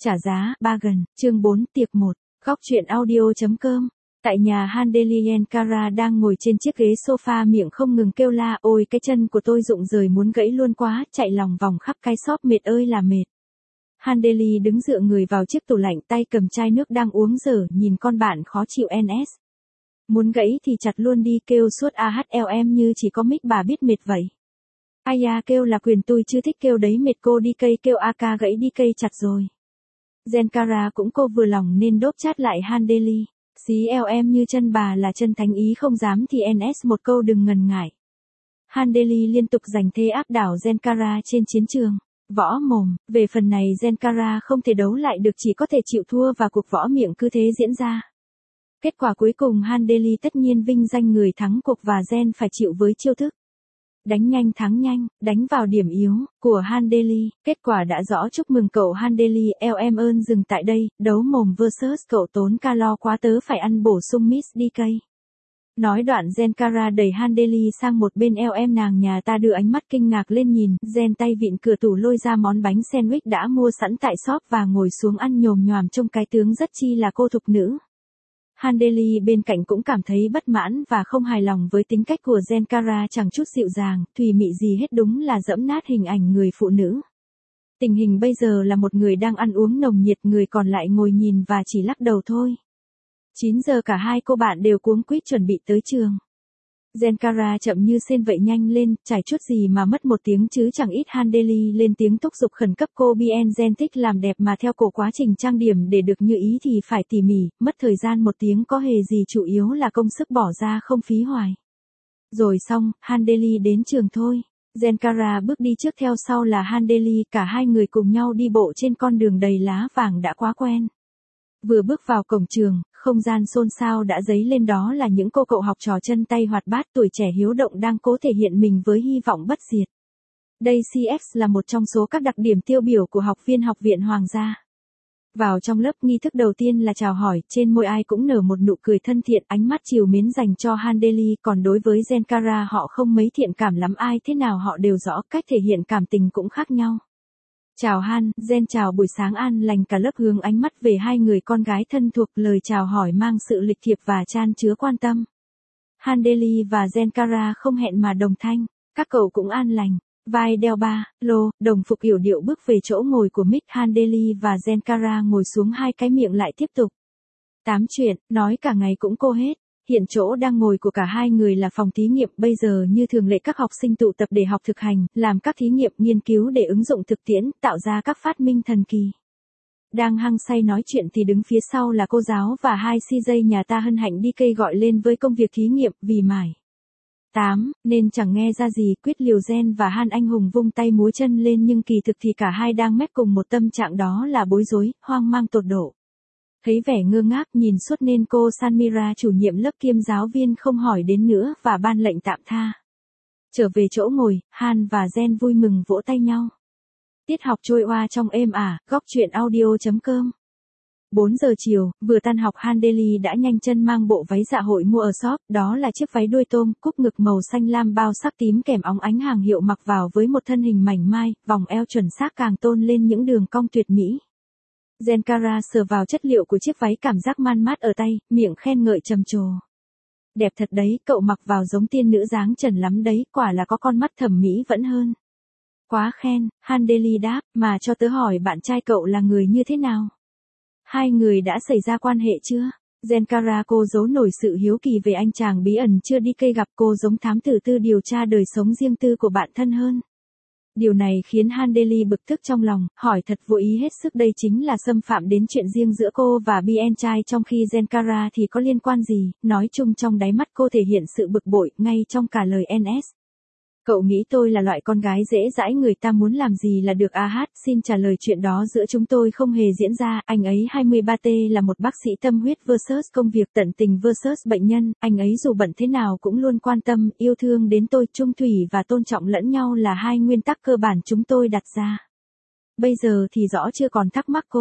Trả giá, bargain, chương 4, tiệc 1, góc truyện audio.com. Tại nhà Handelier Cara đang ngồi trên chiếc ghế sofa miệng không ngừng kêu la, ôi cái chân của tôi rụng rời muốn gãy luôn quá, chạy lòng vòng khắp cái shop mệt ơi là mệt. Handeli đứng dựa người vào chiếc tủ lạnh, tay cầm chai nước đang uống dở, nhìn con bạn khó chịu NS. Muốn gãy thì chặt luôn đi, kêu suốt AHLM như chỉ có mic bà biết mệt vậy. Ai da, kêu là quyền tôi chứ thích kêu đấy, mệt cô đi cây, kêu AK gãy đi cây chặt rồi. Zenkara cũng cô vừa lòng nên đốp chát lại Handeli. CLM như chân bà là chân thánh ý không dám thì NS một câu đừng ngần ngại. Handeli liên tục giành thế áp đảo Zenkara trên chiến trường. Võ mồm, về phần này Zenkara không thể đấu lại được, chỉ có thể chịu thua và cuộc võ miệng cứ thế diễn ra. Kết quả cuối cùng Handeli tất nhiên vinh danh người thắng cuộc và Zen phải chịu với chiêu thức đánh nhanh thắng nhanh, đánh vào điểm yếu của Handeli. Kết quả đã rõ, chúc mừng cậu Handeli. Em ơn dừng tại đây, đấu mồm versus cậu tốn calo quá tớ phải ăn bổ sung Miss DK. Nói đoạn Zenkara đẩy Handeli sang một bên. Em nàng nhà ta đưa ánh mắt kinh ngạc lên nhìn, Zen tay vịn cửa tủ lôi ra món bánh sandwich đã mua sẵn tại shop và ngồi xuống ăn nhồm nhoàm trông cái tướng rất chi là cô thục nữ. Handeli bên cạnh cũng cảm thấy bất mãn và không hài lòng với tính cách của Zenkara chẳng chút dịu dàng, thùy mị gì hết, đúng là giẫm nát hình ảnh người phụ nữ. Tình hình bây giờ là một người đang ăn uống nồng nhiệt, người còn lại ngồi nhìn và chỉ lắc đầu thôi. 9 giờ cả hai cô bạn đều cuống quýt chuẩn bị tới trường. Zenkara chậm như sên vậy, nhanh lên, chải chút gì mà mất 1 tiếng chứ chẳng ít. Handeli lên tiếng thúc giục khẩn cấp cô. Bien Gen thích làm đẹp mà theo cổ quá trình trang điểm để được như ý thì phải tỉ mỉ, mất thời gian 1 tiếng có hề gì, chủ yếu là công sức bỏ ra không phí hoài. Rồi xong, Handeli đến trường thôi. Zenkara bước đi trước, theo sau là Handeli, cả hai người cùng nhau đi bộ trên con đường đầy lá vàng đã quá quen. Vừa bước vào cổng trường, không gian xôn xao đã dấy lên, đó là những cô cậu học trò chân tay hoạt bát, tuổi trẻ hiếu động đang cố thể hiện mình với hy vọng bất diệt. Đây CX là một trong số các đặc điểm tiêu biểu của học viên Học viện Hoàng gia. Vào trong lớp, nghi thức đầu tiên là chào hỏi, trên môi ai cũng nở một nụ cười thân thiện, ánh mắt trìu mến dành cho Handeli, còn đối với Zenkara họ không mấy thiện cảm lắm, ai thế nào họ đều rõ, cách thể hiện cảm tình cũng khác nhau. Chào Han, Zen chào buổi sáng an lành, cả lớp hướng ánh mắt về hai người con gái thân thuộc, lời chào hỏi mang sự lịch thiệp và chan chứa quan tâm. Handeli và Zenkara không hẹn mà đồng thanh, các cậu cũng an lành, vai đeo ba lô, đồng phục yểu điệu bước về chỗ ngồi của Mick. Handeli và Zenkara ngồi xuống, hai cái miệng lại tiếp tục tám chuyện, nói cả ngày cũng cô hết. Hiện chỗ đang ngồi của cả hai người là phòng thí nghiệm, bây giờ như thường lệ các học sinh tụ tập để học thực hành, làm các thí nghiệm, nghiên cứu để ứng dụng thực tiễn, tạo ra các phát minh thần kỳ. Đang hăng say nói chuyện thì đứng phía sau là cô giáo và hai CJ nhà ta hân hạnh đi cây gọi lên với công việc thí nghiệm, vì mải 8, nên chẳng nghe ra gì, quyết liều. Gen và Han anh hùng vung tay múa chân lên, nhưng kỳ thực thì cả hai đang mép cùng một tâm trạng, đó là bối rối, hoang mang tột độ. Thấy vẻ ngơ ngác nhìn suốt nên cô Sanmira, chủ nhiệm lớp kiêm giáo viên, không hỏi đến nữa và ban lệnh tạm tha. Trở về chỗ ngồi, Han và Gen vui mừng vỗ tay nhau. Tiết học trôi qua trong êm ả, góc truyện audio.com. 4 giờ chiều, vừa tan học, Handeli đã nhanh chân mang bộ váy dạ hội mua ở shop, đó là chiếc váy đuôi tôm, cúc ngực màu xanh lam bao sắc tím kèm óng ánh hàng hiệu, mặc vào với một thân hình mảnh mai, vòng eo chuẩn xác càng tôn lên những đường cong tuyệt mỹ. Zenkara sờ vào chất liệu của chiếc váy, cảm giác man mát ở tay, miệng khen ngợi trầm trồ. Đẹp thật đấy, cậu mặc vào giống tiên nữ dáng trần lắm đấy, quả là có con mắt thẩm mỹ vẫn hơn. Quá khen, Handeli đáp, mà cho tớ hỏi bạn trai cậu là người như thế nào? Hai người đã xảy ra quan hệ chưa? Zenkara cô giấu nổi sự hiếu kỳ về anh chàng bí ẩn chưa đi cây gặp, cô giống thám tử tư điều tra đời sống riêng tư của bạn thân hơn. Điều này khiến Handeli bực tức trong lòng, hỏi thật vô ý hết sức, đây chính là xâm phạm đến chuyện riêng giữa cô và Bien trai, trong khi Zenkara thì có liên quan gì. Nói chung trong đáy mắt cô thể hiện sự bực bội, ngay trong cả lời NS. Cậu nghĩ tôi là loại con gái dễ dãi, người ta muốn làm gì là được? Xin trả lời, chuyện đó giữa chúng tôi không hề diễn ra, anh ấy 23T là một bác sĩ tâm huyết versus công việc, tận tình versus bệnh nhân, anh ấy dù bận thế nào cũng luôn quan tâm, yêu thương đến tôi, trung thủy và tôn trọng lẫn nhau là hai nguyên tắc cơ bản chúng tôi đặt ra. Bây giờ thì rõ chưa, còn thắc mắc cô?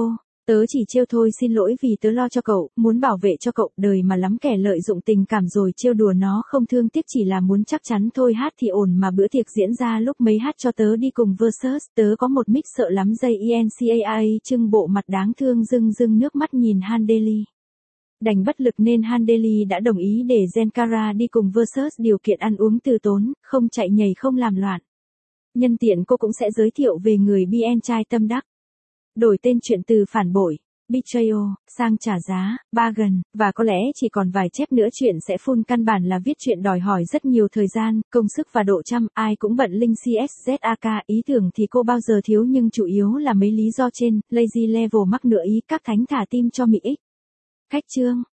Tớ chỉ trêu thôi, xin lỗi vì tớ lo cho cậu, muốn bảo vệ cho cậu, đời mà lắm kẻ lợi dụng tình cảm rồi trêu đùa nó không thương tiếc, chỉ là muốn chắc chắn thôi. Hát thì ổn mà bữa tiệc diễn ra lúc mấy hát cho tớ đi cùng Versus, tớ có một mix sợ lắm dây ENCAA. Trưng bộ mặt đáng thương rưng rưng nước mắt nhìn Handeli. Đành bất lực nên Handeli đã đồng ý để Zenkara đi cùng Versus, điều kiện ăn uống từ tốn, không chạy nhảy không làm loạn. Nhân tiện cô cũng sẽ giới thiệu về người BN trai tâm đắc. Đổi tên chuyện từ phản bội, betrayal, sang trả giá, bargain, và có lẽ chỉ còn vài chép nữa chuyện sẽ full. Căn bản là viết chuyện đòi hỏi rất nhiều thời gian, công sức và độ chăm, ai cũng bận linh CSZAK, ý tưởng thì cô bao giờ thiếu nhưng chủ yếu là mấy lý do trên, lazy level mắc nửa ý, các thánh thả tim cho Mỹ X. Khách chương.